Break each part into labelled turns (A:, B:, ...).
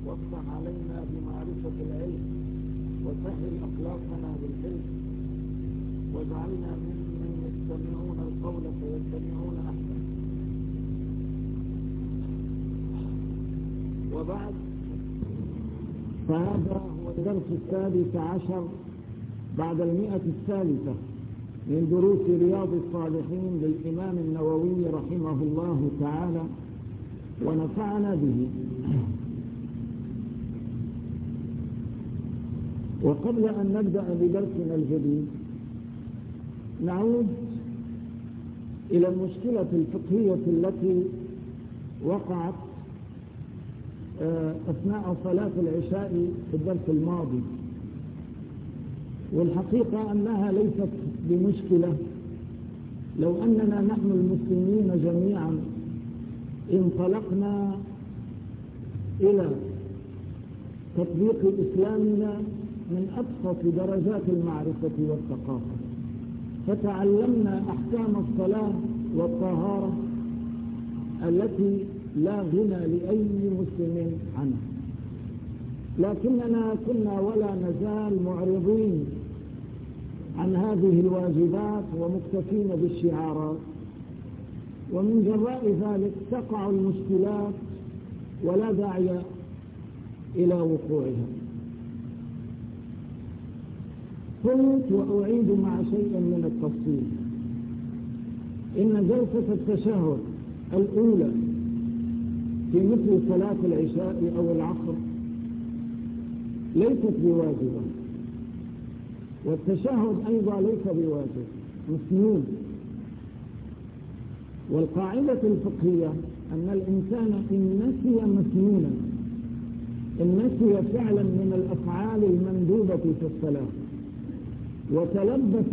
A: وافتح علينا بمعرفة العلم وسهل أخلاقنا بالحلم واجعلنا ممن يستمعون القول فيتبعون أحسنه. وبعد، فهذا هو الدرس 16 بعد 100 من دروس رياض الصالحين للإمام النووي رحمه الله تعالى ونفعنا به. وقبل أن نبدأ بدرسنا الجديد نعود إلى المشكلة الفقهية التي وقعت أثناء صلاة العشاء في الدرس الماضي، والحقيقة أنها ليست بمشكلة لو أننا نحن المسلمين جميعا انطلقنا إلى تطبيق إسلامنا من أبسط درجات المعرفة والثقافة، فتعلمنا أحكام الصلاة والطهارة التي لا غنى لأي مسلم عنها، لكننا كنا ولا نزال معرضين عن هذه الواجبات ومكتفين بالشعارات، ومن جراء ذلك تقع المشكلات ولا داعي إلى وقوعها. قلت وأعيد مع شيء من التفصيل إن جلسة التشهد الأولى في مثل صلاة العشاء أو العصر ليست بواجبة، والتشهد أيضا ليس بواجب، مسنون. والقاعدة الفقهية أن الإنسان إن نسي مسنونا، إن نسي فعلا من الأفعال المندوبة في الصلاة وتلبس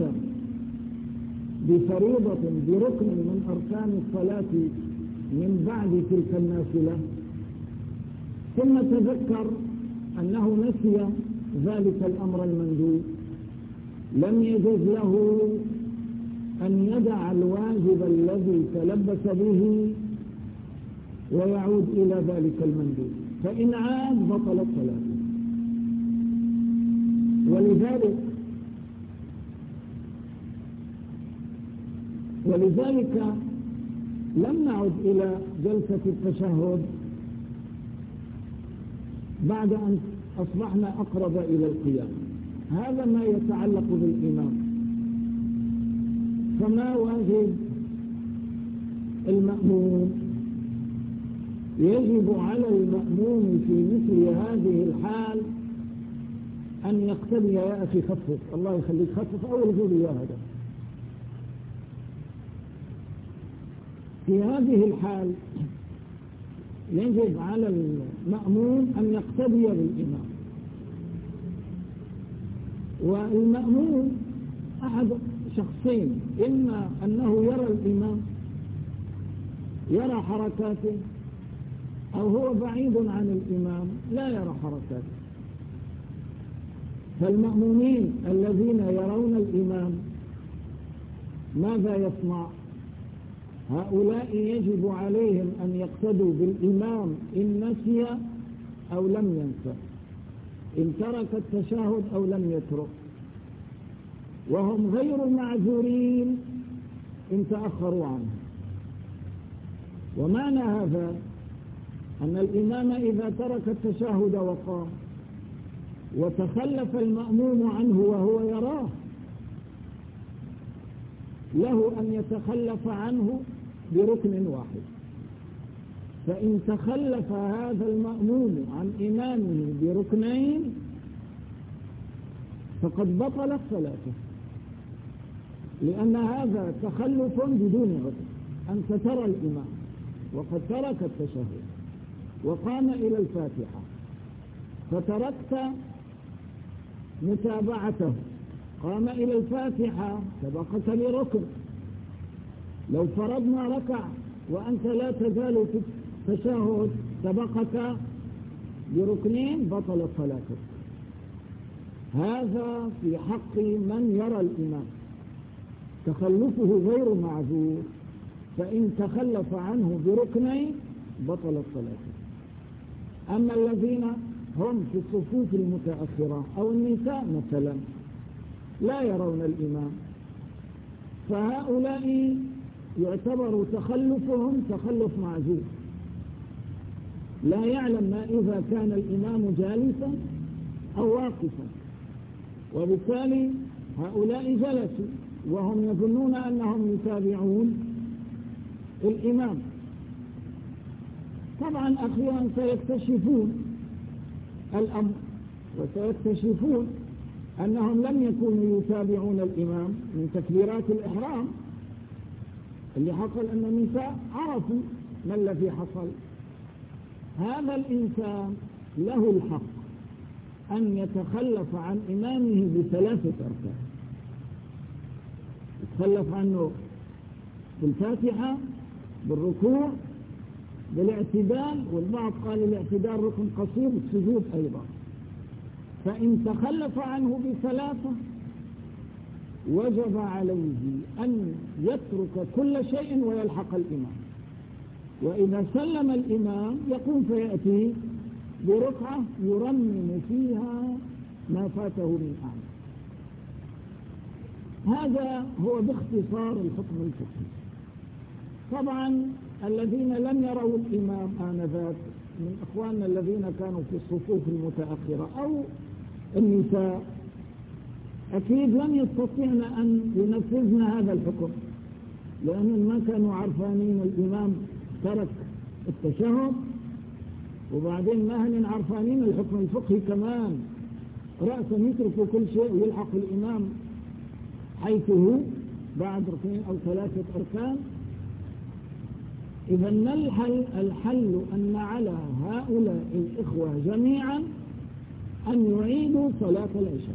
A: بفريضة بركن من أركان الصلاة من بعد تلك النافلة ثم تذكر أنه نسي ذلك الأمر المندوب، لم يجوز له أن يدع الواجب الذي تلبس به ويعود إلى ذلك المندوب، فإن عاد بطلت صلاته. ولذلك لم نعد إلى جلسة التشهد بعد أن أصبحنا أقرب إلى القيام. هذا ما يتعلق بالإمام. فما واجب المأموم؟ يجب على المأموم في مثل هذه الحال أن يقتدي. يا أخي خفف، الله يخليك خفف أول غير يا هذا. في هذه الحال يجب على المأموم أن يقتدي بالإمام. والمأموم أحد شخصين، إما أنه يرى الإمام يرى حركاته، أو هو بعيد عن الإمام لا يرى حركاته. فالمأمومين الذين يرون الإمام ماذا يصنع؟ هؤلاء يجب عليهم أن يقتدوا بالإمام إن نسي أو لم ينسى، إن ترك التشهد أو لم يترك، وهم غير معذورين إن تأخروا عنه. ومعنى هذا أن الإمام إذا ترك التشهد وقام وتخلف المأموم عنه وهو يراه، له أن يتخلف عنه بركن واحد. فإن تخلف هذا المأموم عن إمامه بركنين فقد بطلت صلاته، لأن هذا تخلف بدون عذر. أنت ترى الإمام وقد ترك التشهد وقام إلى الفاتحة فتركت متابعته، قام إلى الفاتحة سبقك بركن. لو فرضنا ركع وأنت لا تزال في التشهد سبقك بركنين بطلت صلاتك. هذا في حق من يرى الإمام، تخلفه غير معذور، فإن تخلف عنه بركنين بطلت صلاته. أما الذين هم في الصفوف المتأخرة أو النساء مثلا لا يرون الإمام، فهؤلاء يعتبر تخلفهم تخلف معذور، لا يعلم ما إذا كان الإمام جالسا أو واقفا، وبالتالي هؤلاء جلسوا وهم يظنون أنهم يتابعون الإمام. طبعا أخيرا سيكتشفون الأمر وسيكتشفون أنهم لم يكونوا يتابعون الإمام من تكبيرات الإحرام. اللي حصل أن النساء عرفوا ما الذي حصل. هذا الإنسان له الحق أن يتخلف عن إمامه بثلاثة أركان، يتخلف عنه بالفاتحة، بالركوع، بالاعتدال، والبعض قال الاعتدال ركن قصير، السجود أيضا. فإن تخلف عنه بثلاثة وجب عليه أن يترك كل شيء ويلحق الإمام، وإذا سلم الإمام يقوم فيأتي بركعة يرمم فيها ما فاته من أعمال. هذا هو باختصار الحكم الفقهي. طبعا الذين لم يروا الإمام آنذاك من إخواننا الذين كانوا في الصفوف المتأخرة أو النساء أكيد لم يستطيعن أن ينفذن هذا الحكم، لأنهم ما كانوا عرفانين الإمام ترك التشهد، وبعدين ما هن عرفانين الحكم الفقهي كمان، رأسا يتركوا كل شيء ويلحق الإمام حيث هو بعد ركنين أو ثلاثة أركان. إذا الحل أن على هؤلاء الإخوة جميعا أن يعيدوا صلاة العشاء،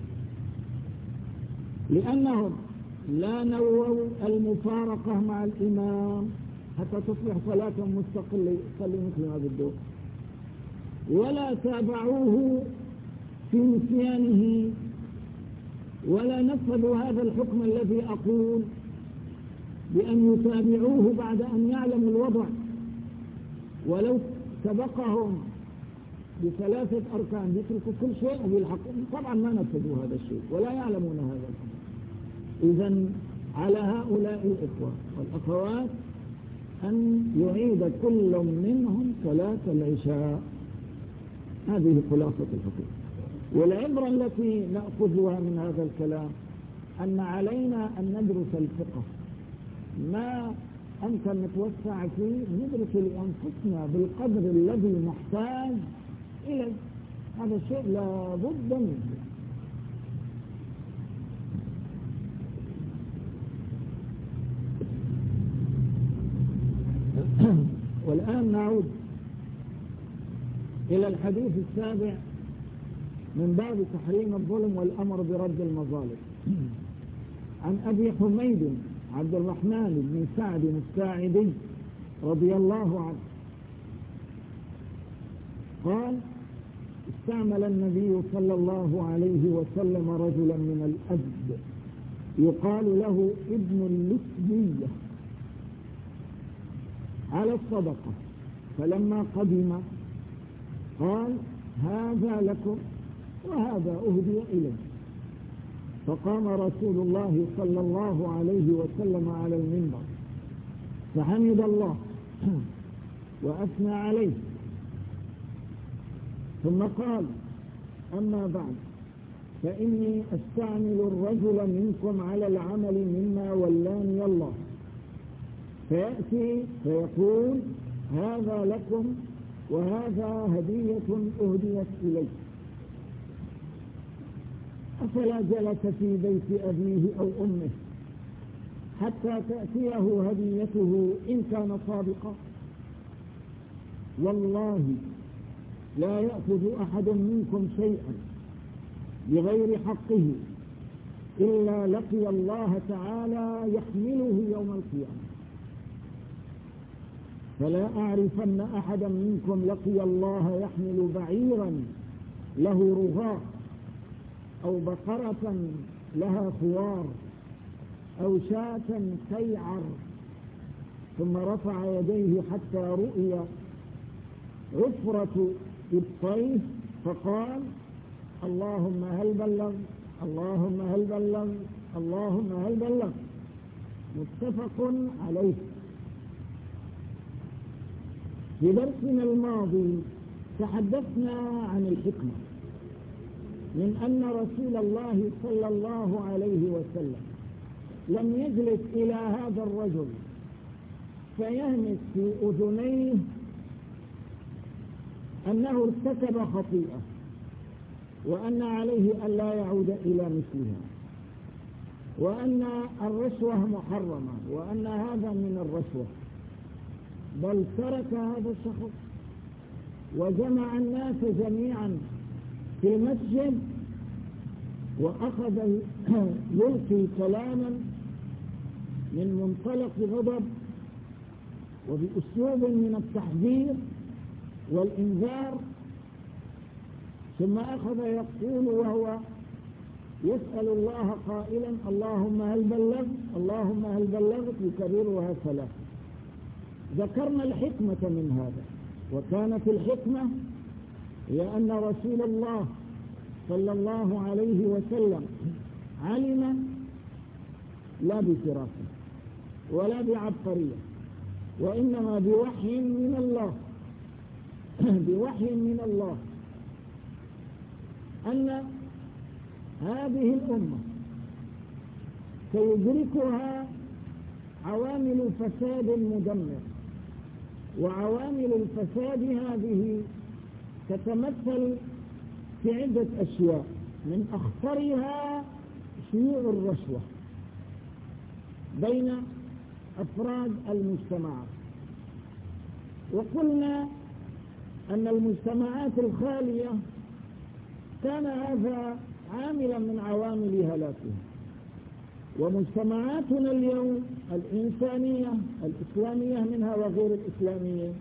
A: لأنهم لا نووا المفارقة مع الإمام حتى تصبح صلاة مستقلة يصلي مثل ما بده، ولا تابعوه في نسيانه، ولا نفذوا هذا الحكم الذي أقول بأن يتابعوه بعد أن يعلموا الوضع، ولو سبقهم بثلاثة أركان يتركوا كل شيء ويلحقوا. طبعا ما نفذوا هذا الشيء ولا يعلمون هذا الحكم. إذن على هؤلاء الإخوة والأخوات أن يعيد كل منهم صلاة العشاء. هذه خلاصة الحكم. والعبرة التي نأخذها من هذا الكلام أن علينا أن ندرس الفقه، ما أنت نتوسع فيه ندرس لأنفسنا بالقدر الذي نحتاج إليه. هذا الشيء لا بد منه. والآن نعود إلى الحديث السابع من باب تحريم الظلم والأمر برد المظالم. عن أبي حميد عبد الرحمن بن سعد الساعدي رضي الله عنه قال: استعمل النبي صلى الله عليه وسلم رجلا من الأزد يقال له ابن اللسبية على الصدقة، فلما قدم قال: هذا لكم وهذا أهدي إليه. فقام رسول الله صلى الله عليه وسلم على المنبر فحمد الله وأثنى عليه، ثم قال: أما بعد، فإني أستعمل الرجل منكم على العمل مما ولاني الله، فيأتي فيقول: هذا لكم وهذا هدية أهديت إليه، أفلا جلس في بيت أبيه أو أمه حتى تأتيه هديته إن كان صادقا؟ والله لا يأخذ أحد منكم شيئا بغير حقه إلا لقي الله تعالى يحمله يوم القيامة. فلا أعرفن أحدا منكم لقي الله يحمل بعيرا له رغاء أو بقرة لها خوار أو شاة تيعر ثم رفع يديه حتى رؤي عفرة بالطيف فقال اللهم هل بلغ اللهم هل بلغ اللهم هل بلغ، متفق عليه. في درسنا الماضي تحدثنا عن الحكمة من أن رسول الله صلى الله عليه وسلم لم يجلس إلى هذا الرجل فيهمس في أذنيه أنه ارتكب خطيئة وأن عليه ألا يعود إلى مثلها، وأن الرشوة محرمة، وأن هذا من الرشوة، بل ترك هذا الشخص وجمع الناس جميعا في المسجد وأخذ يلقي كلاما من منطلق غضب وبأسلوب من التحذير والإنذار، ثم أخذ يقول وهو يسأل الله قائلا اللهم هل بلغت اللهم هل بلغت، يكررها ثلاثة. ذكرنا الحكمة من هذا، وكانت الحكمة هي أن رسول الله صلى الله عليه وسلم علم لا بفراسة ولا بعبقرية، وإنما بوحي من الله بوحي من الله أن هذه الأمة سيدركها عوامل فساد مدمر، وعوامل الفساد هذه تتمثل في عدة أشياء، من أخطرها شيوع الرشوة بين أفراد المجتمعات. وقلنا أن المجتمعات الخالية كان هذا عاملا من عوامل هلاكها، ومجتمعاتنا اليوم الإنسانية الإسلامية منها وغير الإسلامية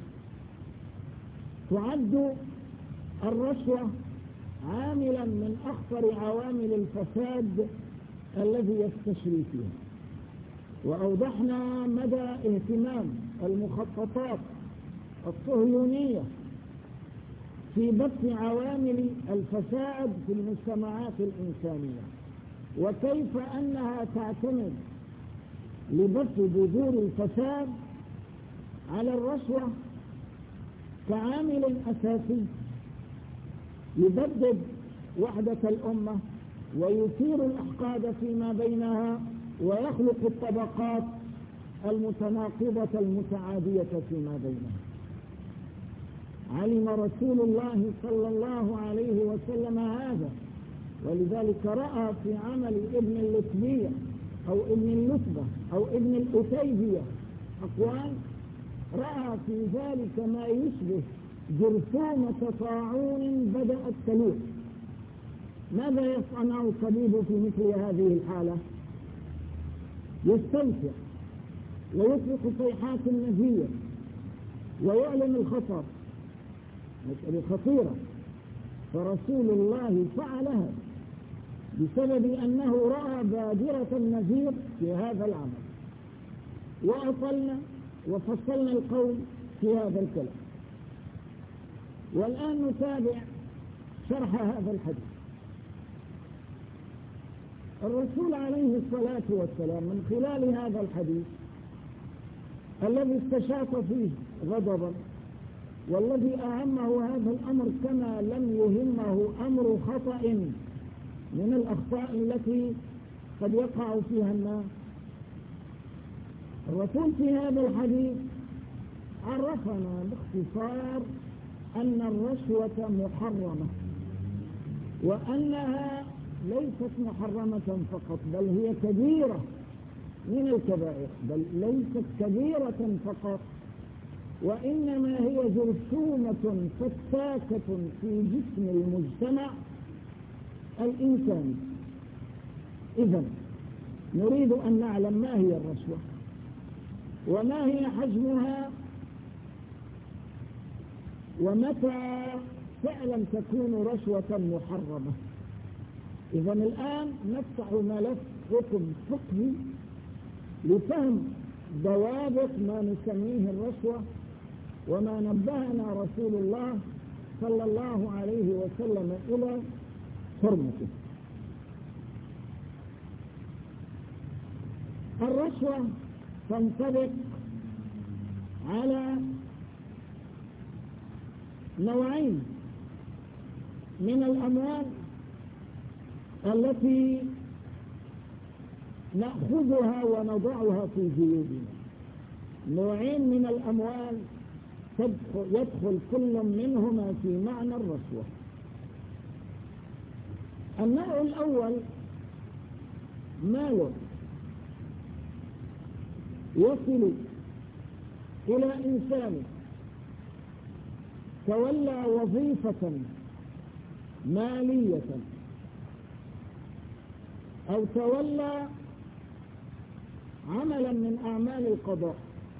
A: تعد الرشوة عاملا من أخطر عوامل الفساد الذي يستشري فيها. وأوضحنا مدى اهتمام المخططات الصهيونية في بث عوامل الفساد في المجتمعات الإنسانية، وكيف أنها تعتمد لبث بذور الفساد على الرشوة كعامل أساسي يبدد وحدة الأمة ويثير الأحقاد فيما بينها ويخلق الطبقات المتناقضة المتعادية فيما بينها. علم رسول الله صلى الله عليه وسلم هذا، ولذلك رأى في عمل ابن اللتبية أو ابن اللتبة أو ابن الأتيبية أقوال، رأى في ذلك ما يشبه جرثومة طاعون بدأت تلوح. ماذا يصنع الطبيب في مثل هذه الحالة؟ يستنفع ويطلق صيحات النزية ويعلن الخطر، مسألة خطيرة. فرسول الله فعلها بسبب أنه رأى بادرة النذير في هذا العمل. وأصلنا وفصلنا القول في هذا الكلام، والآن نتابع شرح هذا الحديث. الرسول عليه الصلاة والسلام من خلال هذا الحديث الذي استشاط فيه غضبا، والذي أهمه هذا الأمر كما لم يهمه أمر خطأ من الأخطاء التي قد يقع فيها الناس، الرسول في هذا الحديث عرفنا باختصار أن الرشوة محرمة، وأنها ليست محرمة فقط، بل هي كبيرة من الكبائر، بل ليست كبيرة فقط، وإنما هي جرثومة فتاكة في جسم المجتمع الإنساني. إذن نريد أن نعلم ما هي الرشوة وما هي حجمها ومتى فعلا تكون رشوة محرمة. إذن الآن نفتح ملف حكم فقهي لفهم ضوابط ما نسميه الرشوة، وما نبهنا رسول الله صلى الله عليه وسلم إلى حرمته. الرشوة تنطبق على نوعين من الأموال التي نأخذها ونضعها في جيوبنا. نوعين من الأموال يدخل كل منهما في معنى الرشوة. النوع الأول مال يصل إلى إنسان تولى وظيفة مالية أو تولى عملا من أعمال القضاء.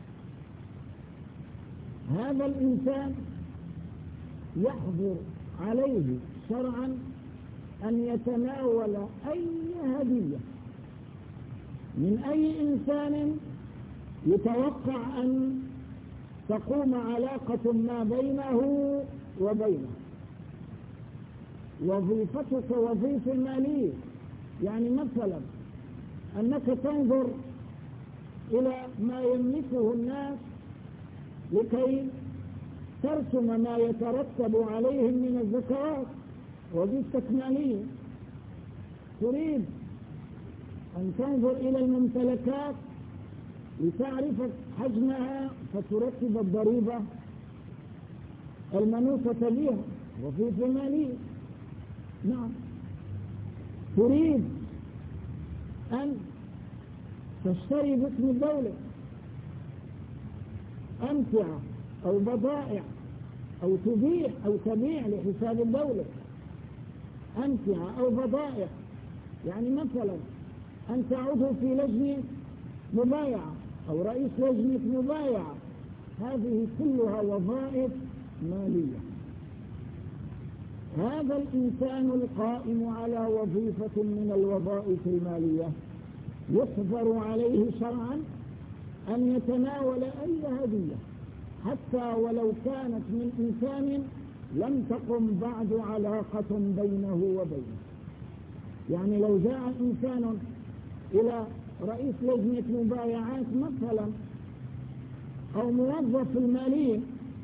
A: هذا الإنسان يحظر عليه شرعا أن يتناول أي هدية من أي إنسان يتوقع أن تقوم علاقة ما بينه وبينه. وظيفتك وظيفة مالية، يعني مثلا أنك تنظر إلى ما يملكه الناس لكي ترسم ما يترتب عليهم من الزكوات، وظيفتك مالية. تريد أن تنظر إلى الممتلكات لتعرف حجمها فترتب الضريبة المنوطة بها، وظيفة مالية. نعم. تريد أن تشتري باسم الدولة أمتعة أو بضائع أو تبيع لحساب الدولة أمتعة أو بضائع. يعني مثلا أن تعود في لجنة مبايعة أو رئيس لجنة مبايعة، هذه كلها وظائف مالية. هذا الإنسان القائم على وظيفة من الوظائف المالية يحظر عليه شرعا أن يتناول أي هدية حتى ولو كانت من إنسان لم تقم بعد علاقة بينه وبينه. يعني لو جاء إنسان إلى رئيس لجنة مبايعات مثلا أو موظف المالية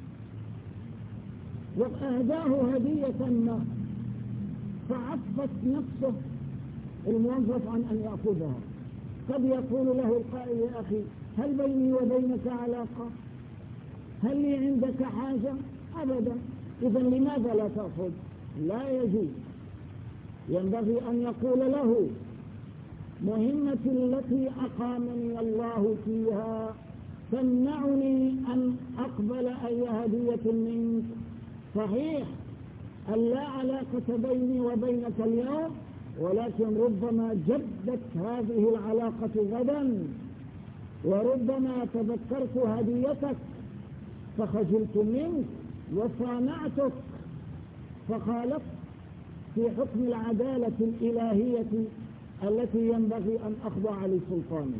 A: وأهداه هدية ما، فعفت نفسه الموظف عن أن يأخذها، قد يقول له القائل: يا أخي هل بيني وبينك علاقة؟ هل لي عندك حاجة؟ أبدا، إذا لماذا لا تأخذ؟ لا يجوز. ينبغي أن يقول له: مهمتي التي أقامني الله فيها تمنعني أن أقبل أي هدية منك. صحيح أن لا علاقة بيني وبينك اليوم، ولكن ربما جدت هذه العلاقة غدا، وربما تذكرت هديتك فخجلت منك وصانعتك فخالفت في حكم العدالة الإلهية التي ينبغي أن أخضع لسلطانه.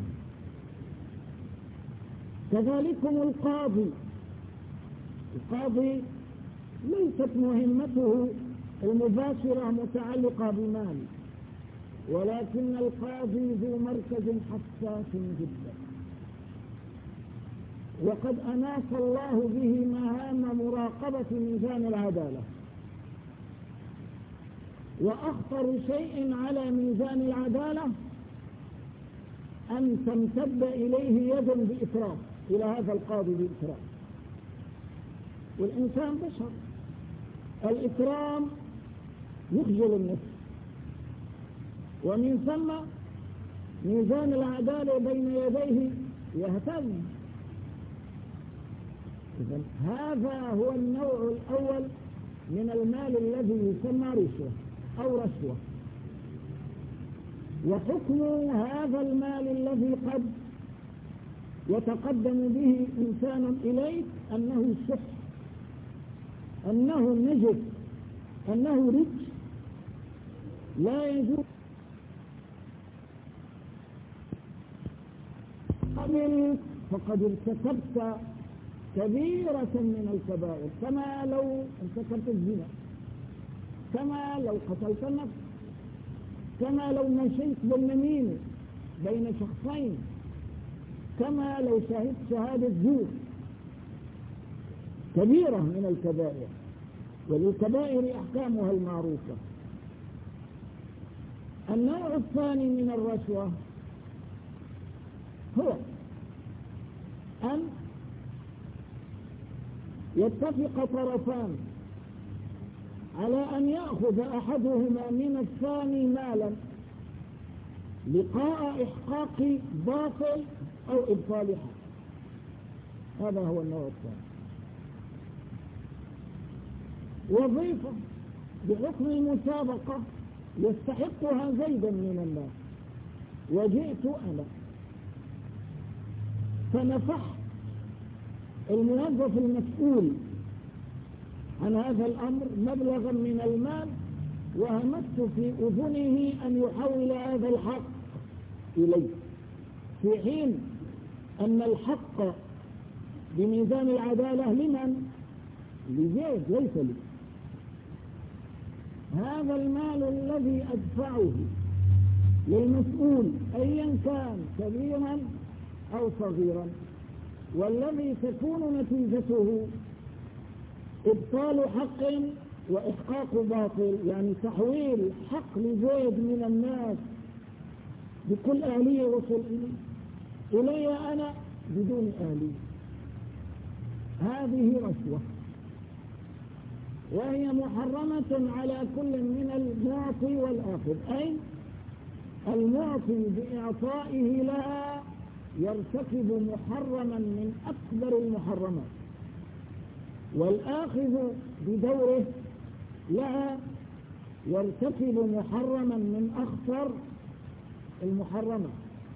A: كذلكم القاضي ليست مهمته المباشرة متعلقة بمال، ولكن القاضي ذو مركز حساس جدا، وقد أناس الله به مهام مراقبة ميزان العدالة. وأخطر شيء على ميزان العدالة أن تمتد إليه يد بإسراف، إلى هذا القاضي بإسراف. والإنسان بشر، الإكرام يخجل النفس، ومن ثم ميزان العدالة بين يديه يهتز. إذن هذا هو النوع الأول من المال الذي يسمى رشوة أو رشوة. وحكم هذا المال الذي قد يتقدم به إنسان إليك أنه شح، أنه نجس، أنه رجس، لا يجوز. قبل فقد ارتكبت كبيرة من الكبائر، كما لو ارتكبت الزنا، كما لو قتلت النفس، كما لو مشيت بالنميمة بين شخصين، كما لو شهدت شهادة زور. كبيرة من الكبائر، وللكبائر أحكامها المعروفة. النوع الثاني من الرشوة هو أن يتفق طرفان على أن يأخذ أحدهما من الثاني مالا لقاء إحقاق باطل أو إبطال حق. هذا هو النوع الثاني. وظيفة بحكم المسابقة يستحقها زيدا من الناس، وجئت أنا فنفحت الموظف المسؤول عن هذا الأمر مبلغا من المال، وهمست في أذنه أن يحول هذا الحق إليه، في حين أن الحق بميزان العدالة لمن؟ لزيد ليس لي. هذا المال الذي أدفعه للمسؤول أيا كان كبيرا أو صغيرا، والذي تكون نتيجته إبطال حق وإحقاق باطل، يعني تحويل حق لزيد من الناس بكل آلية وصل إلي أنا بدون آلية، هذه رشوة، وهي محرمة على كل من المعطي والآخذ. أي المعطي بإعطائه لها يرتكب محرما من أكبر المحرمات، والآخذ بدوره لها يرتكب محرما من أخطر المحرمات.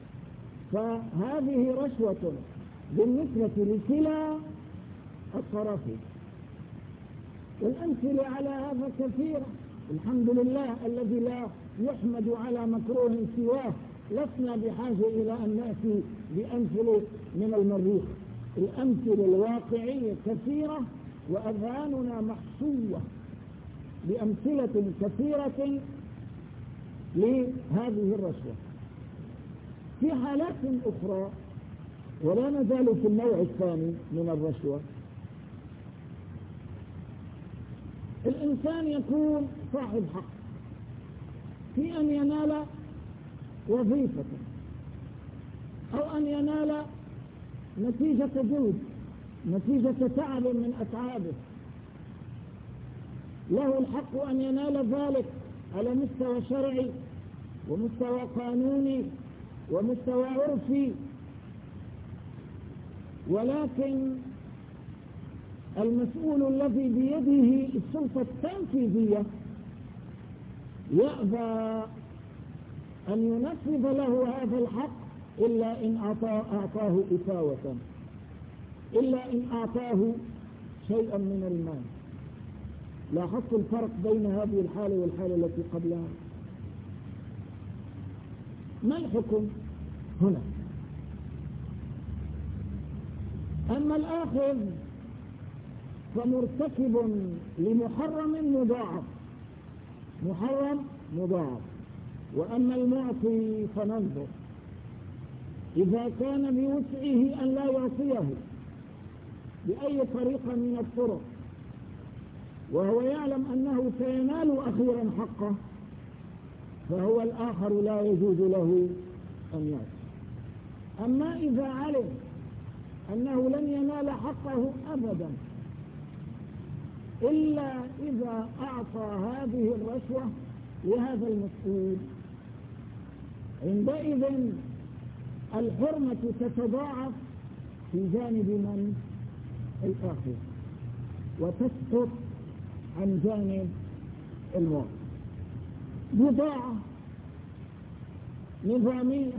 A: فهذه رشوة بالنسبة لكلا الطرفين. والأمثلة على هذا كثيرة، الحمد لله الذي لا يحمد على مكروه سواه. لسنا بحاجة إلى أن نأتي بأمثلة من المريخ، الأمثلة الواقعية كثيرة، وأذهاننا محشوة بأمثلة كثيرة لهذه الرشوة. في حالات أخرى، ولا نزال في النوع الثاني من الرشوة، الإنسان يكون صاحب حق في أن ينال وظيفة أو أن ينال نتيجة جهد، نتيجة تعب من أتعابه، له الحق أن ينال ذلك على مستوى شرعي ومستوى قانوني ومستوى عرفي، ولكن المسؤول الذي بيده السلطة التنفيذية يأبى أن ينفذ له هذا الحق إلا إن أعطاه إفاوة، إلا إن أعطاه شيئا من المال. لاحظت الفرق بين هذه الحالة والحالة التي قبلها. ما الحكم هنا؟ أما الآخذ فمرتكب لمحرم مضاعف، محرم مضاعف. وأما المعطي فننظر إذا كان بوسعه أن لا يعطيه بأي طريقة من الطرق، وهو يعلم أنه سينال أخيرا حقه، فهو الآخر لا يجوز له أن يعطي. أما إذا علم أنه لن ينال حقه أبدا إلا إذا أعطى هذه الرشوة لهذا المسؤول، عندئذ الحرمة تتضاعف في جانب من؟ الآخر، وتسقط عن جانب المعطي. بضاعة نظامية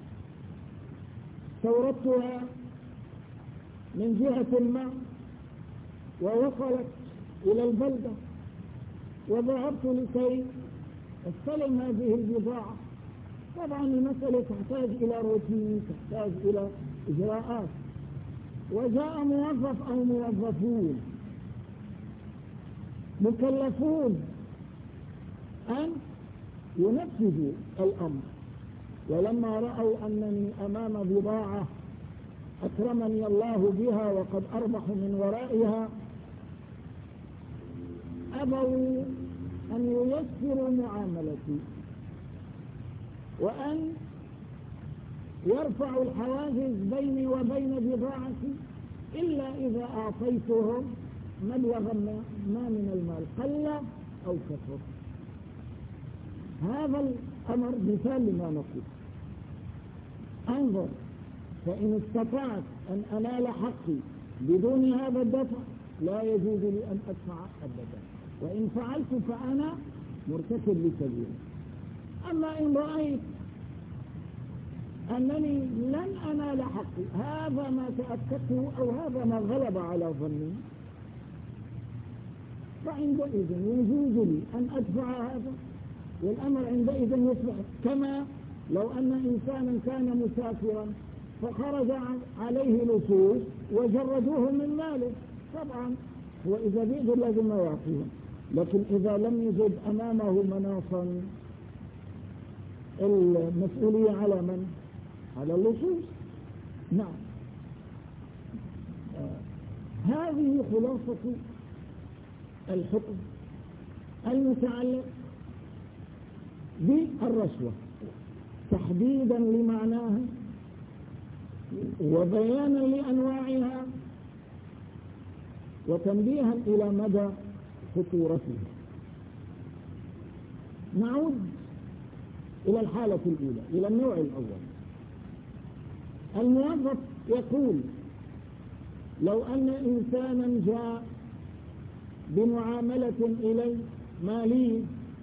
A: استوردتها من جهة ما ووصلت إلى البلدة، وذهبت لكي استلم هذه البضاعة. طبعا المسألة تحتاج إلى روتين، تحتاج إلى إجراءات، وجاء موظف أو موظفون مكلفون أن ينفذوا الأمر، ولما رأوا أنني أمام بضاعة أكرمني الله بها وقد أربح من ورائها أبوا أن ييسروا معاملتي وأن يرفعوا الحواجز بيني وبين بضاعتي إلا إذا أعطيتهم مبلغا ما من المال قل أو كثر. هذا الأمر مثال لما نقول. أنظر، فإن استطعت أن أنال حقي بدون هذا الدفع لا يجوز لي أن أدفع أبدا، وإن فعلت فأنا مرتكب لكبيرة. أما إن رأيت أنني لن أنال حقي، هذا ما تأكدته أو هذا ما غلب على ظني، فعندئذ يجوز لي أن أدفع هذا، والأمر عندئذ يصبح كما لو أن إنسانا كان مسافرا فخرج عليه لصوص وجردوه من ماله، طبعا هو إذا بيقدر لازم يعطيهم، لكن إذا لم يجد أمامه مناصا المسؤولية على من؟ على اللصوص. نعم، هذه خلاصة الحكم المتعلق بالرشوة تحديدا لمعناها وبيانا لأنواعها وتنبيها إلى مدى خطورتها. نعود إلى الحالة الأولى، إلى النوع الأول. الموظف يقول: لو أن إنسانا جاء بمعاملة إلي مالية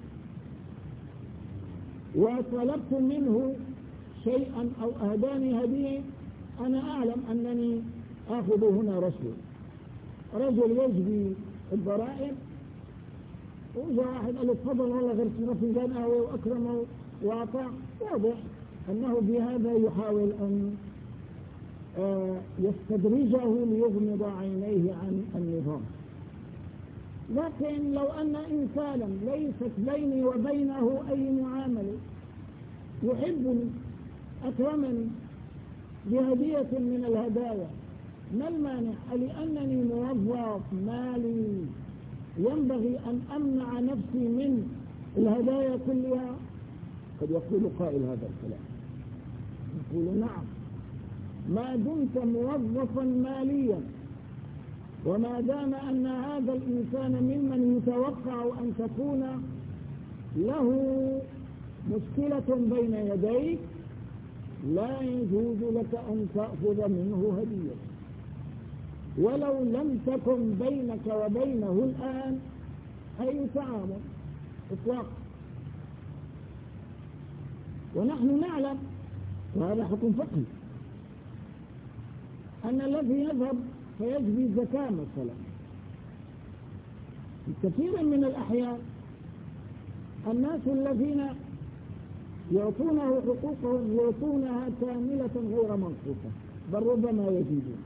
A: وطلبت منه شيئا أو أهداني هدية، أنا أعلم أنني آخذ هنا رشوة. رجل يجبي الضرائب وجاء واحد قال له تفضل والله غير فنجان قهوة وأكرمه وأعطاه، واضح أنه بهذا يحاول أن يستدرجه ليغمض عينيه عن النظام. لكن لو أن إنسانا ليست بيني وبينه أي معاملة، يحبني أكرمني بهدية من الهدايا، ما المانع؟ لأنني موظف مالي ينبغي أن أمنع نفسي من الهدايا كلها. قد يقول قائل هذا الكلام، يقول: نعم، ما دمت موظفا ماليا وما دام أن هذا الإنسان ممن يتوقع أن تكون له مشكلة بين يديك، لا يجوز لك أن تأخذ منه هدية ولو لم تكن بينك وبينه الآن أي تعامل إطلاقا. ونحن نعلم، وهذا حكم فقهي، أن الذي يذهب فيجبي الزكاة مثلا في كثير من الأحيان الناس الذين يعطونه حقوقهم يعطونها كاملة غير منقوصة، بل ربما يزيدون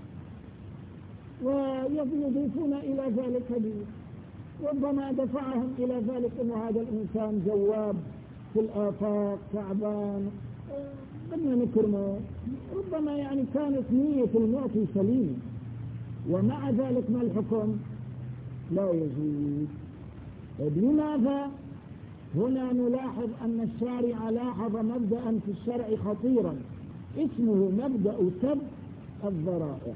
A: ويضيفون إلى ذلك هدية. ربما دفعهم إلى ذلك أن هذا الإنسان جواب في الآفاق تعبان بدنا نكرمه، ربما يعني كانت نية المعطي سليمة، ومع ذلك ما الحكم؟ لا يجوز. لماذا؟ هنا نلاحظ أن الشارع لاحظ مبدأ في الشرع خطيرا اسمه مبدأ سد الذرائع.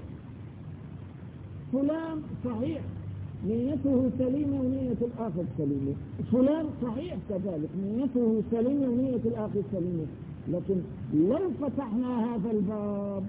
A: فلان صحيح نيته سليمة ونية الآخر سليمة، فلان صحيح كذلك نيته سليمة ونية الآخر سليمة، لكن لو فتحنا هذا الباب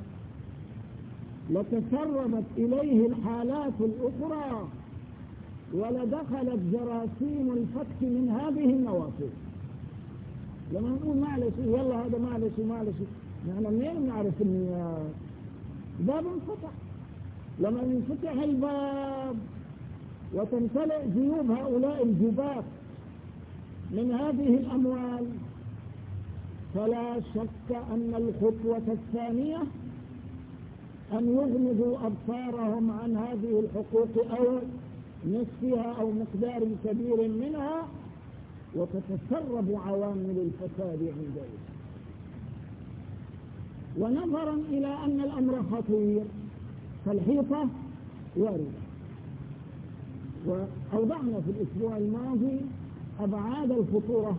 A: لتسربت إليه الحالات الأخرى ولدخلت جراثيم الفتك من هذه النوافذ. لما نقول معلش يلا هذا معلش نحن منين نعرف النيات؟ باب انفتح. لما ينفتح الباب وتمتلئ جيوب هؤلاء الجبات من هذه الأموال، فلا شك أن الخطوة الثانية أن يغمضوا أبصارهم عن هذه الحقوق أو نصفها أو مقدار كبير منها، وتتسرب عوامل الفساد عندهم. ونظرا إلى أن الأمر خطير فالحيطة واردة. وأوضحنا في الأسبوع الماضي أبعاد الخطورة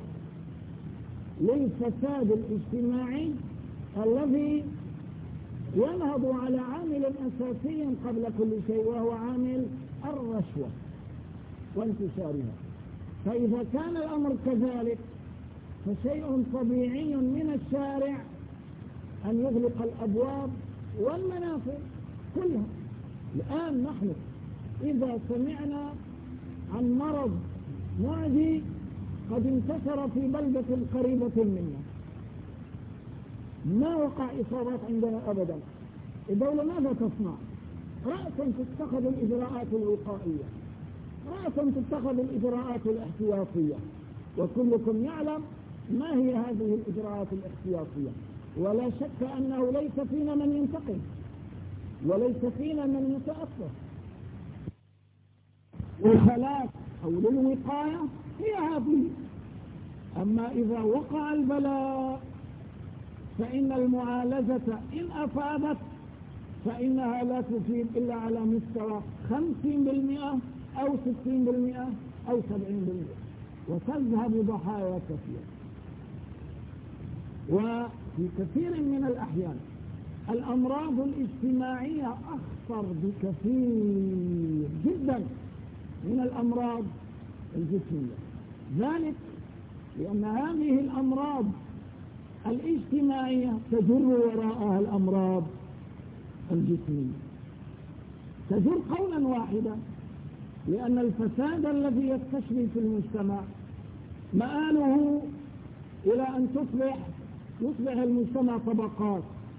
A: للفساد الاجتماعي الذي ينهض على عامل أساسي قبل كل شيء، وهو عامل الرشوة وانتشارها. فإذا كان الأمر كذلك فشيء طبيعي من الشارع أن يغلق الأبواب والمنافذ كلها. الآن نحن إذا سمعنا عن مرض معدي قد انتشر في بلدة قريبة منا، ما وقع إصابات عندنا أبدا، الدولة ماذا تصنع؟ رأسا تتخذ الإجراءات الوقائية، رأسا تتخذ الإجراءات الاحتياطية، وكلكم يعلم ما هي هذه الإجراءات الاحتياطية. ولا شك أنه ليس فينا من ينتقم وليس فينا من يتأثر. والخلاف أو للوقاية هي هذه. أما إذا وقع البلاء فإن المعالجة إن أفادت فإنها لا تفيد إلا على مستوى 50% أو 60% أو 70%، وتذهب ضحايا كثيرة. وفي كثير من الأحيان الأمراض الاجتماعية أخطر بكثير جدا من الأمراض الجسمية، ذلك لأن هذه الأمراض الاجتماعية تجر وراءها الأمراض الجسمية، تجر قولا واحدا، لأن الفساد الذي يستشري في المجتمع مآله إلى أن يصبح المجتمع طبقات،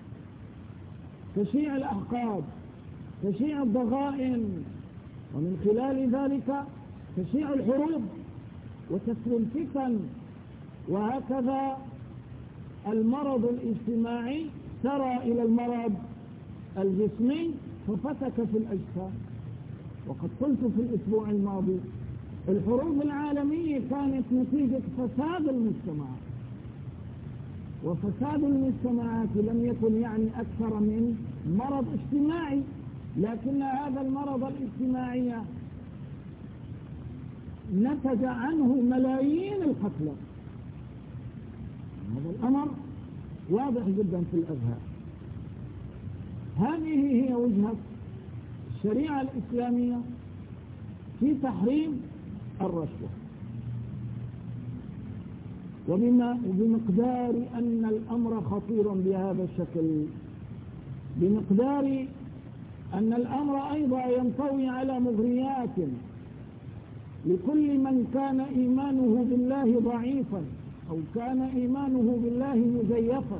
A: تشيع الأحقاد، تشيع الضغائن، ومن خلال ذلك تشيع الحروب وتسري الفتن. وهكذا المرض الاجتماعي سرى إلى المرض الجسمي ففتك في الأجسام. وقد قلت في الأسبوع الماضي الحروب العالمية كانت نتيجة فساد المجتمعات، وفساد المجتمعات لم يكن يعني أكثر من مرض اجتماعي، لكن هذا المرض الاجتماعي نتج عنه ملايين القتلى. هذا الأمر واضح جدا في الأذهان. هذه هي وجهة الشريعة الإسلامية في تحريم الرشوة. وبمقدار أن الأمر خطير بهذا الشكل، بمقدار أن الأمر أيضا ينطوي على مغريات لكل من كان إيمانه بالله ضعيفا أو كان إيمانه بالله مزيفا،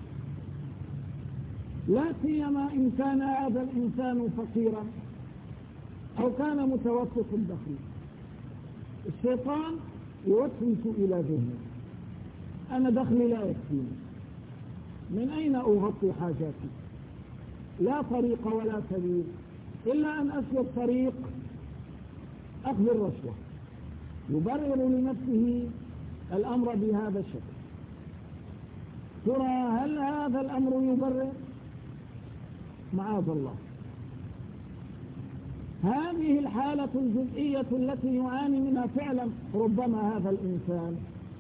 A: لا سيما إن كان هذا الإنسان فقيرا أو كان متوسط الدخل. الشيطان يوسوس إلى ذهنه: أنا دخلي لا يكفيني، من أين أغطي حاجاتي؟ لا طريق ولا سبيل إلا أن أسلك طريق أخذ الرشوة. يبرر لنفسه الأمر بهذا الشكل. ترى هل هذا الأمر يبرر؟ معاذ الله. هذه الحالة الجزئية التي يعاني منها فعلا ربما هذا الإنسان،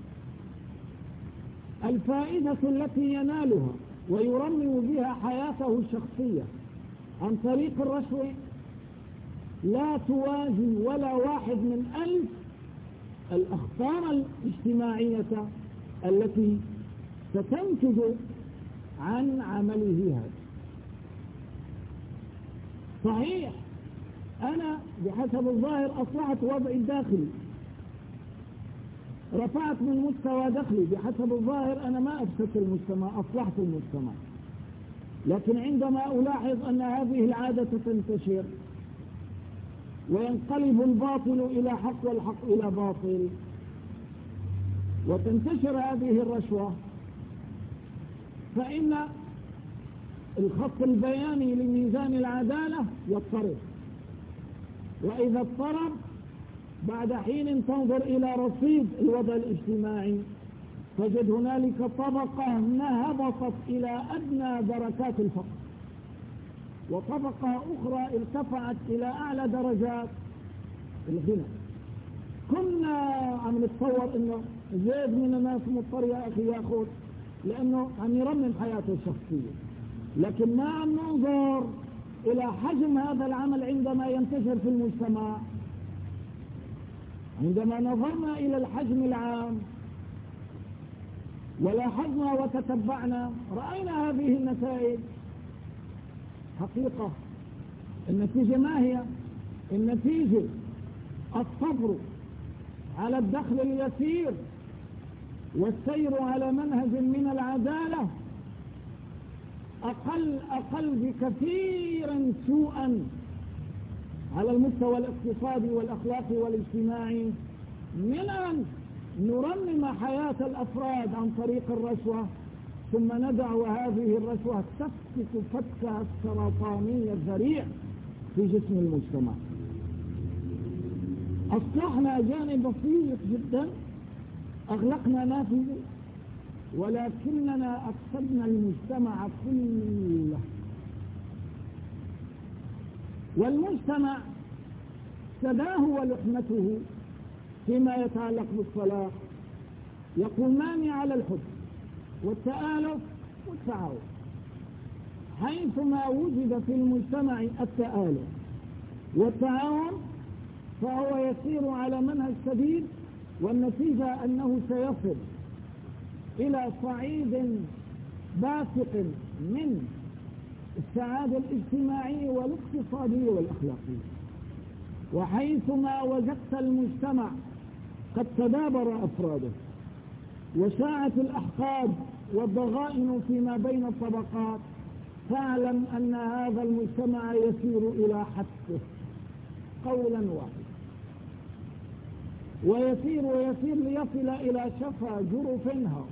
A: الفائدة التي ينالها ويرمم بها حياته الشخصية عن طريق الرشوة لا توازي ولا 1 من 1000 الأخطار الاجتماعية التي ستنتج عن عمله هذا. صحيح أنا بحسب الظاهر أصلحت وضعي الداخلي، رفعت من مستوى دخلي، بحسب الظاهر أنا ما أفسدت المجتمع، أصلحت المجتمع. لكن عندما ألاحظ أن هذه العادة تنتشر وينقلب الباطل إلى حق والحق إلى باطل، وتنتشر هذه الرشوة، فإن الخط البياني لميزان العدالة يضطرب، وإذا اضطرب بعد حين تنظر إلى رصيد الوضع الاجتماعي تجد هنالك طبقة هبطت إلى أدنى دركات الفقر، وطبقة أخرى ارتفعت إلى أعلى درجات الغنى. كنا عم نتصور إنه زيد من الناس مضطر يا أخي ياخذ لأنه عم يرمم حياته الشخصية، لكن ما عم ننظر إلى حجم هذا العمل عندما ينتشر في المجتمع. عندما نظرنا إلى الحجم العام ولاحظنا وتتبعنا رأينا هذه النتائج. حقيقة النتيجة ما هي؟ النتيجة الصبر على الدخل اليسير والسير على منهج من العدالة أقل بكثير سوءا على المستوى الاقتصادي والأخلاقي والاجتماعي من أن نرمم حياة الأفراد عن طريق الرشوة، ثم ندع وهذه الرشوة تفتك فتكها السرطاني الذريع في جسم المجتمع. أصلحنا جانب بسيط جدا، أغلقنا نافذة، ولكننا أفسدنا المجتمع كله. والمجتمع سداه ولحمته فيما يتعلق بالصلاح يقومان على الحب والتآلف والتعاون. حيثما وجد في المجتمع التآلف والتعاون فهو يسير على منهج سديد، والنتيجة أنه سيصل إلى صعيد باسق من السعادة الاجتماعية والاقتصادية والأخلاقية. وحيثما وجدت المجتمع قد تدابر أفراده وشاعت الأحقاد والضغائن فيما بين الطبقات، فاعلم أن هذا المجتمع يسير إلى حتفه قولا واحدا، ويسير ليصل إلى شفا جرف انهار.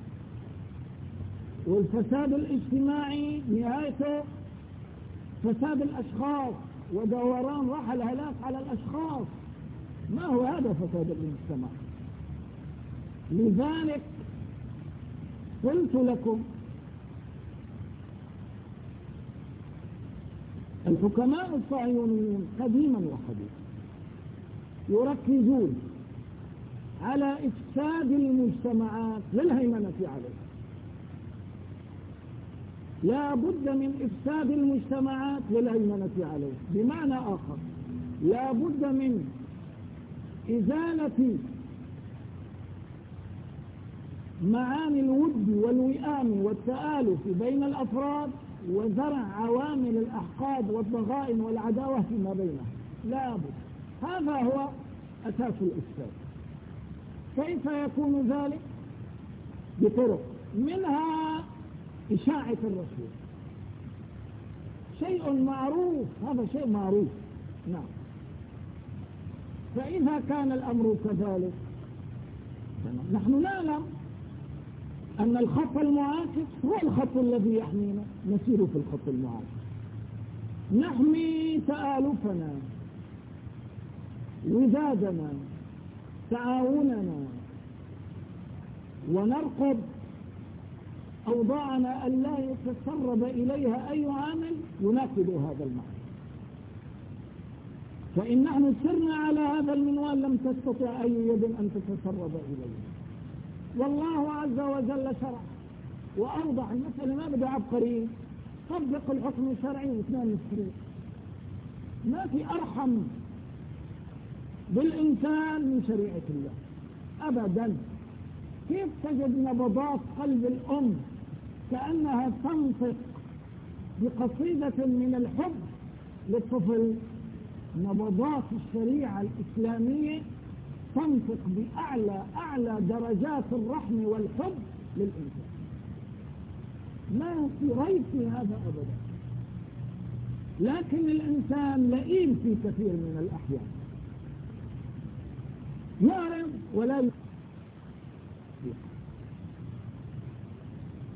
A: والفساد الاجتماعي نهايته فساد الأشخاص ودوران راح الهلاك على الأشخاص. ما هو هذا فساد المجتمع؟ لذلك قلت لكم الحكماء الصهيونيون قديما وحديثا يركزون على إفساد المجتمعات للهيمنة عليها. لا بد من إفساد المجتمعات للهيمنة عليها، بمعنى آخر لا بد من إزالة معاني الود والوئام والتآلف بين الأفراد وزرع عوامل الأحقاد والضغائن والعداوة فيما بينها. لا بد، هذا هو أساس الإفساد. كيف يكون ذلك؟ بطرق منها إشاعة الرشوة، شيء معروف، هذا شيء معروف. نعم. فإذا كان الأمر كذلك نحن نعلم أن الخط المعاكس هو الخط الذي يحمينا، نسير في الخط المعاكس، نحمي تآلفنا، ودادنا، تعاوننا، ونرقب أوضاعنا ألا يتسرب إليها أي عامل يناقض هذا المعنى. فإن نحن سرنا على هذا المنوال لم تستطع أي يد أن تتسرب إليه. والله عز وجل شرع وأوضح المسألة، ما بدها عبقري، طبق الحكم الشرعي واثنين مسكرين. ما في أرحم بالإنسان من شريعة الله أبدا. كيف تجد نبضات قلب الأم كأنها تنطق بقصيدة من الحب للطفل؟ نبضات الشريعة الإسلامية تنطق بأعلى درجات الرحم والحب للإنسان. ما في ريب في هذا أبدا. لكن الإنسان لئيم في كثير من الأحيان، يعرف ولا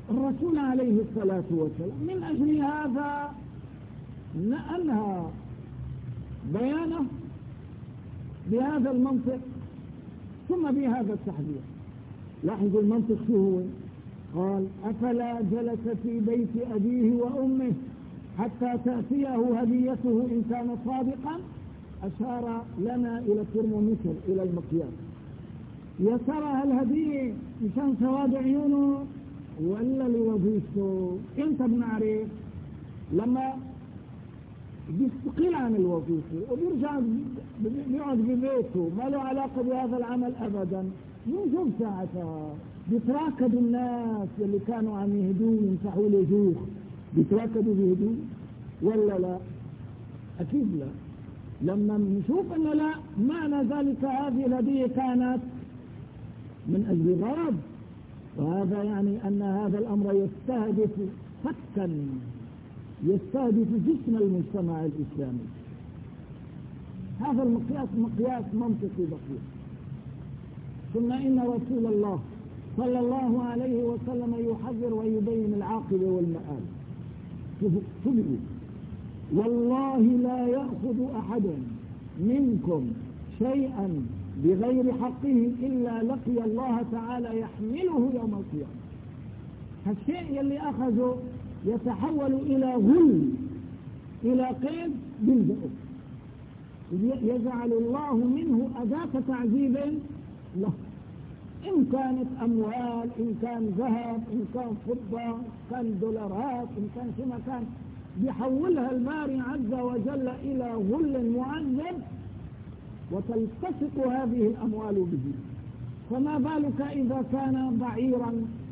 A: الرسول عليه الصلاة والسلام من أجل هذا أنهى بيانه بهذا المنطق ثم بهذا التحذير. لاحظوا المنطق شو هو؟ قال أفلا جلس في بيت أبيه وأمه حتى تأتيه هديته إن كان صادقا. أشار لنا إلى الترمومتر، إلى المقياس. يا ترى الهدية مشان سواد عيونه ولا لوظيفته؟ انت بنعرف لما بيستقيل عن الوظيفة وبيرجع بيقعد ببيته ما له علاقة بهذا العمل أبدا، يوجد ساعتها بيتراكدوا الناس اللي كانوا عم يهدوه يمسحوا له جوخ، بيتراكدوا بيهدوه ولا لا؟ أكيد لا. لما نشوف أنه لا، معنى ذلك هذه الهدية كانت من أجل غرض، وهذا يعني أن هذا الأمر يستهدف فكا، يستهدف جسم المجتمع الإسلامي. هذا المقياس مقياس منطقي دقيق. ثم إن رسول الله صلى الله عليه وسلم يحذر ويبين العاقبة والمآل. شو بيقول؟ والله لا يأخذ أحد منكم شيئا بغير حقه إلا لقي الله تعالى يحمله يوم القيامة. هالشيء يلي أخذه يتحول إلى غل، إلى قيد بالبئر، يجعل الله منه أداة تعذيب له، إن كانت أموال، إن كان ذهب، إن كان فضة، إن كان دولارات، إن كان شو ما كان، يحولها الباري عز وجل إلى غل معذب وتلتصق هذه الأموال به. فما بالك إذا كان بعيرا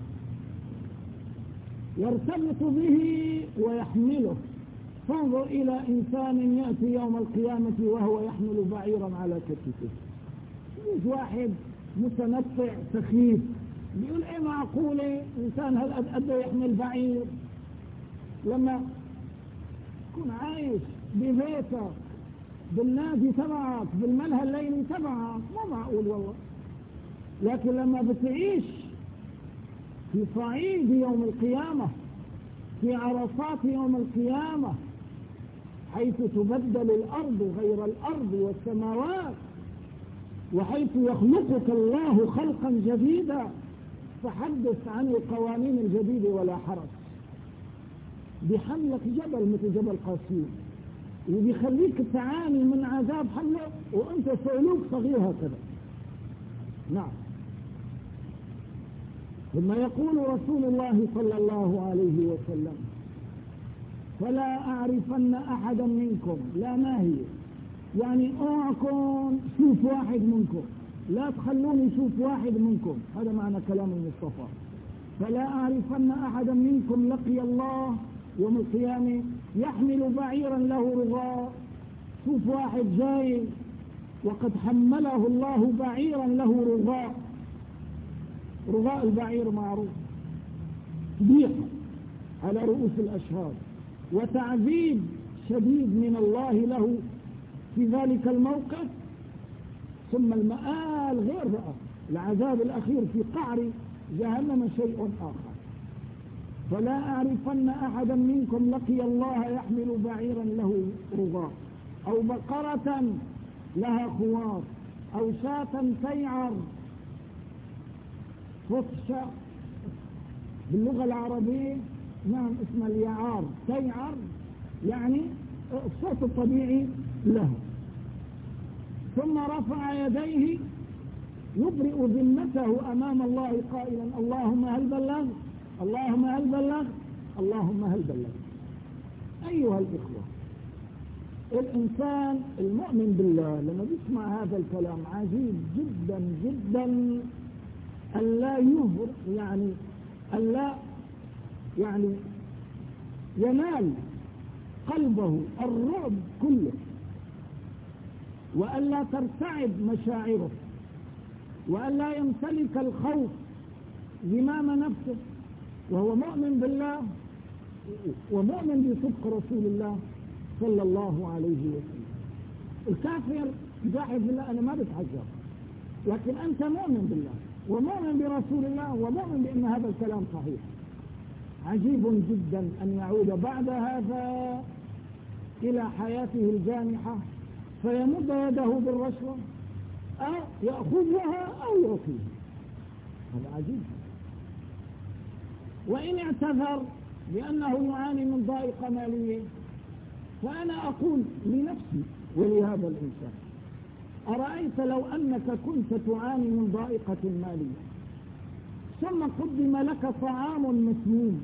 A: يرتبط به ويحمله؟ فانظر إلى إنسان يأتي يوم القيامة وهو يحمل بعيرا على كتفه. يجي واحد متنطع سخيف بيقول ايه معقولة إنسان هل قد يحمل بعير؟ لما تكون عايش ببيتك بالنادي تبعك بالملهى الليلي تبعك ما معقول والله. لكن لما بتعيش في صعيد يوم القيامة، في عرصات يوم القيامة، حيث تبدل الأرض غير الأرض والسماوات، وحيث يخلقك الله خلقا جديدا، فحدث عن القوانين الجديدة ولا حرج. بيحملك جبل مثل جبل قاسيم، وبيخليك تعاني من عذاب حمله وانت صعلوك صغير هكذا. نعم. ثم يقول رسول الله صلى الله عليه وسلم فلا أعرفن أحدا منكم، لا ما هي يعني اوعكم شوف واحد منكم، لا تخلوني شوف واحد منكم، هذا معنى كلام المصطفى. فلا أعرفن أحدا منكم لقي الله يوم القيامة يحمل بعيرا له رغاء. شوف واحد جاي وقد حمله الله بعيرا له رغاء. رغاء البعير معروف، ضيق على رؤوس الأشهاد، وتعذيب شديد من الله له في ذلك الموقف. ثم المآل غير بقى، العذاب الأخير في قعر جهنم شيء آخر. فلا أعرفن أحدا منكم لقي الله يحمل بعيرا له رغاء، أو بقرة لها خوار، أو شاة تيعر. فصشة باللغة العربية نعم اسمها اليعار، تيعر يعني الصوت الطبيعي له. ثم رفع يديه يبرئ ذمته أمام الله قائلا اللهم هل بلغ، اللهم هل بلغ، اللهم هل بلغ. أيها الإخوة، الإنسان المؤمن بالله لما بيسمع هذا الكلام عجيب جدا جدا أن لا يهر أن لا ينال قلبه الرعب كله، وأن لا ترتعب مشاعره، وأن لا يمتلك الخوف زمام نفسه، وهو مؤمن بالله ومؤمن بصدق رسول الله صلى الله عليه وسلم. الكافر جاحد بالله أنا ما بتعجب، لكن أنت مؤمن بالله ومؤمن برسول الله ومؤمن بأن هذا الكلام صحيح. عجيب جدا أن يعود بعد هذا إلى حياته الجامحة فيمد يده بالرشوة أو يأخذها أو يعطيها. هذا عجيب. وإن اعتذر بأنه يعاني من ضائقة مالية فأنا أقول لنفسي ولهذا الإنسان: أرأيت لو أنك كنت تعاني من ضائقة مالية ثم قدم لك طعام مسموم،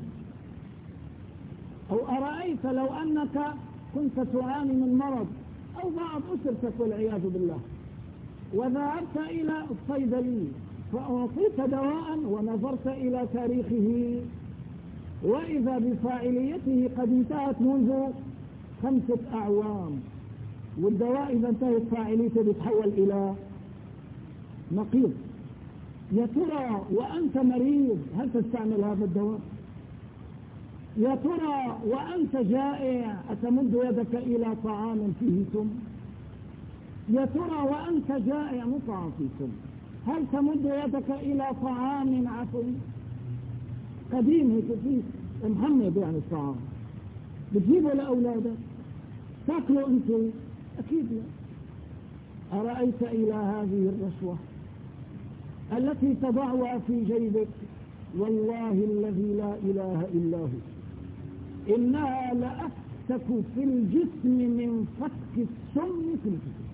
A: أو أرأيت لو أنك كنت تعاني من مرض أو بعض أسرتك والعياذ بالله وذهبت إلى الصيدلي فأعطيت دواء ونظرت إلى تاريخه وإذا بفاعليته قد انتهت منذ 5 أعوام، والدواء إذا انتهت فاعليته بتحول إلى نقيض، يا ترى وأنت مريض هل تستعمل هذا الدواء؟ يا ترى وأنت جائع أتمد يدك إلى طعام فيه سم؟ يا ترى وأنت جائع مطعم فيه سم هل تمد يدك إلى طعام عفن قديم فيه محمد يعني الطعام بتجيبه لأولادك تاكلوا أنتم؟ أكيد لا. أرأيت إلى هذه الرشوة التي تضعها في جيبك؟ والله الذي لا إله إلا هو إنها لأفتك في الجسم من فتك السم في الجسم.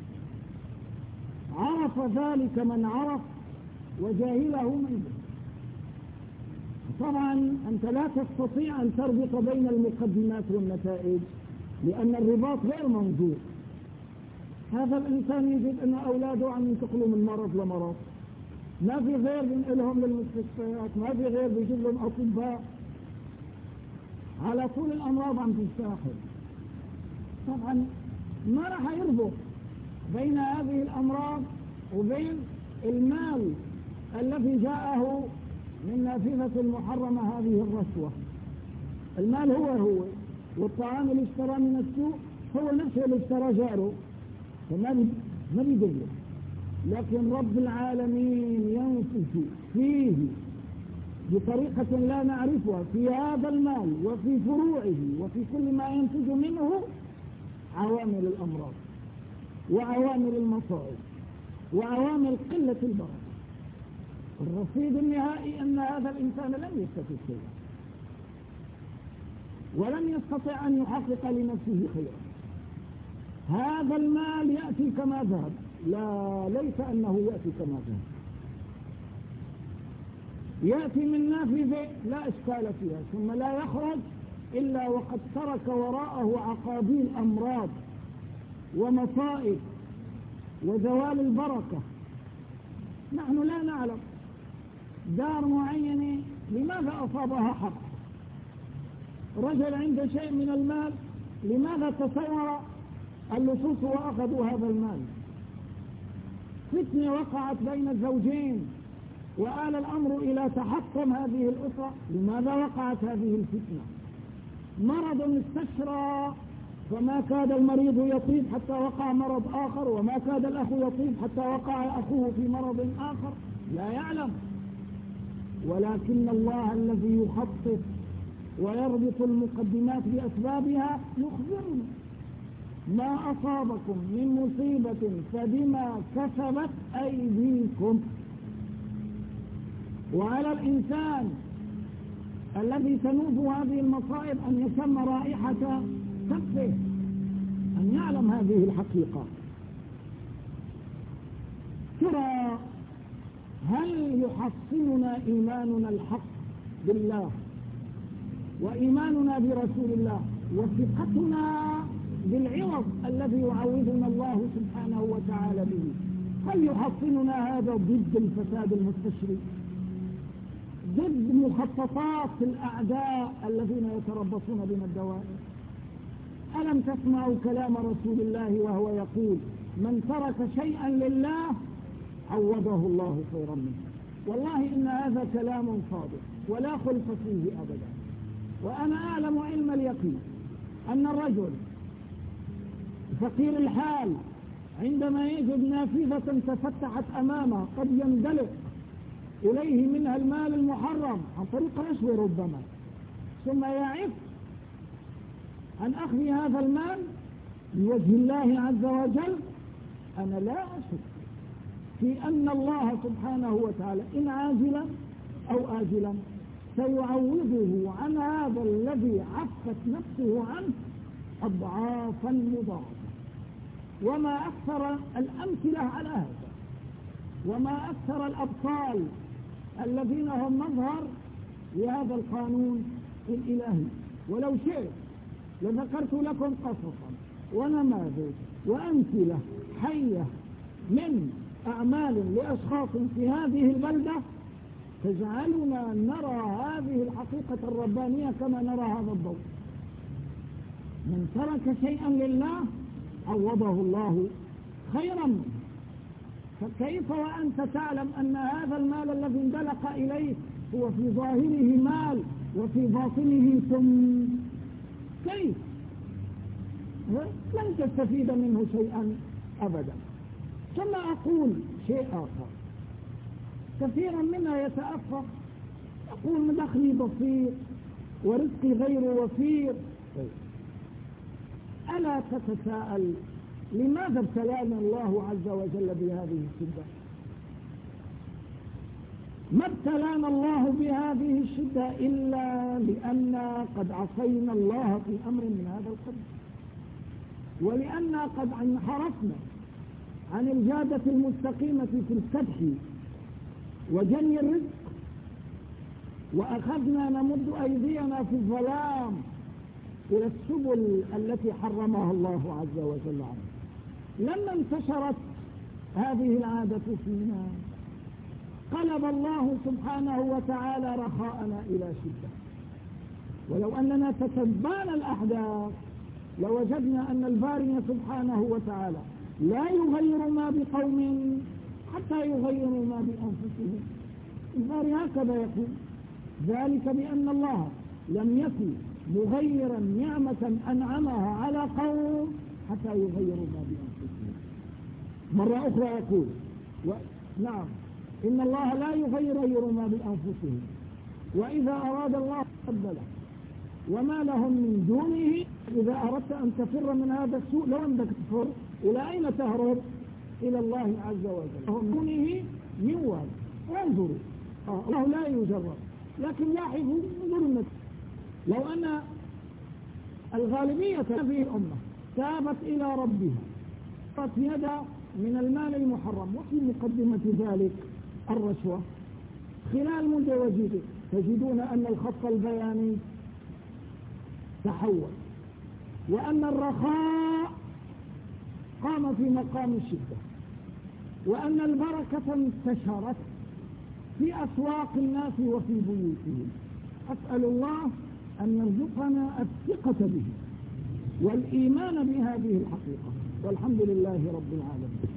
A: عرف ذلك من عرف وجاهله من جهل. طبعا أنت لا تستطيع أن تربط بين المقدمات والنتائج لأن الرباط غير منظور. هذا الإنسان يجد أن أولاده عم ينتقلوا من مرض لمرض، ما في غير بينقلهم للمستشفيات، ما في غير بيجيب لهم أطباء، على طول الأمراض عم تستاحل. طبعا ما راح يربط بين هذه الأمراض وبين المال الذي جاءه من نافذة المحرمة هذه الرشوة. المال هو والطعام اللي اشترى من السوق هو نفسه اللي اشترى جاره، فما بيدله. لكن رب العالمين ينفث فيه بطريقة لا نعرفها في هذا المال وفي فروعه وفي كل ما ينتج منه عوامل الأمراض وعوامل المصائب وعوامل قلة البركة. الرصيد النهائي أن هذا الإنسان لم يستفد شيئا ولم يستطع أن يحقق لنفسه خيرا. هذا المال يأتي كما ذهب، لا ليس أنه يأتي كما ذهب، يأتي من نافذة لا إشكال فيها ثم لا يخرج إلا وقد ترك وراءه عقابيل أمراض ومصائب وزوال البركة. نحن لا نعلم دار معينة لماذا أصابها حق، رجل عنده شيء من المال لماذا تصور اللصوص وأخذوا هذا المال، فتنة وقعت بين الزوجين وآل الأمر إلى تحطم هذه الأسرة، لماذا وقعت هذه الفتنة؟ مرض استشرى فما كاد المريض يطيب حتى وقع مرض آخر، وما كاد الأخ يطيب حتى وقع أخوه في مرض آخر، لا يعلم. ولكن الله الذي يخطط ويربط المقدمات بأسبابها يخبرنا: ما أصابكم من مصيبة فبما كسبت أيديكم. وعلى الإنسان الذي تنوب هذه المصائب أن يشم رائحة كفه، أن يعلم هذه الحقيقة. ترى هل يحصننا إيماننا الحق بالله وإيماننا برسول الله وثقتنا بالعوض الذي يعوضنا الله سبحانه وتعالى به، هل يحصننا هذا ضد الفساد المستشري، ضد مخططات الأعداء الذين يتربصون بنا الدوائر؟ ألم تسمعوا كلام رسول الله وهو يقول: من ترك شيئا لله عوضه الله خيرا منه. والله إن هذا كلام صادق ولا خلف فيه أبدا. وأنا أعلم علم اليقين أن الرجل فقير الحال عندما يجد نافذة تفتحت أمامه قد يندلق إليه منها المال المحرم عن طريق رشوة ربما، ثم يعف عن أخذ هذا المال لوجه الله عز وجل، أنا لا أشك في أن الله سبحانه وتعالى إن عاجلا أو آجلا سيعوضه عن هذا الذي عفت نفسه عنه أضعافا مضاعفة. وما أكثر الأمثلة على هذا، وما أكثر الأبطال الذين هم مظهر لهذا القانون الإلهي. ولو شئت لذكرت لكم قصصا ونماذج وأمثلة حية من أعمال لأشخاص في هذه البلدة تجعلنا نرى هذه الحقيقة الربانية كما نرى هذا الضوء. من ترك شيئا لله عوضه الله خيرا منه. فكيف وأنت تعلم أن هذا المال الذي اندلق إليك هو في ظاهره مال وفي باطنه ثم كيف؟ لن تستفيد منه شيئا أبدا. ثم أقول شيء آخر، كثيرا منا يتأفق يقول دخلي بسيط ورزقي غير وفير. ألا تتساءل لماذا ابتلانا الله عز وجل بهذه الشدة؟ ما ابتلانا الله بهذه الشدة إلا لأننا قد عصينا الله في أمر من هذا القبيل، ولأننا قد انحرفنا عن الجادة المستقيمة في الكدح وجني الرزق، وأخذنا نمد أيدينا في الظلام إلى السبل التي حرمها الله عز وجل عنه. لما انتشرت هذه العادة فينا قلب الله سبحانه وتعالى رخاءنا إلى شدة. ولو أننا تتبعنا الأحداث لوجدنا أن الباري سبحانه وتعالى لا يغير ما بقوم حتى يغيروا ما بأنفسهم. الباري هكذا يقول، ذلك بأن الله لم يكن مغيرا نعمة أنعمها على قوم حتى يغيروا ما بأنفسهم. مرة أخرى يقول نعم إن الله لا يغير ما بأنفسهم وإذا أراد الله قبله وما لهم من دونه. إذا أردت أن تفر من هذا السوء لو أنك تفر إلى أين تهرب؟ إلى الله عز وجل. هم دونه من وال. انظروا الله لا يجرب، لكن لاحظوا انظروا لو أن الغالبية هذه الأمة تابت إلى ربها قد يدا من المال المحرم، وفي مقدمة ذلك الرشوة، خلال مدة وجيزة تجدون أن الخط البياني تحول، وأن الرخاء قام في مقام الشدة، وأن البركة انتشرت في أسواق الناس وفي بيوتهم. أسأل الله أن يرزقنا الثقة به والإيمان بهذه الحقيقة، والحمد لله رب العالمين.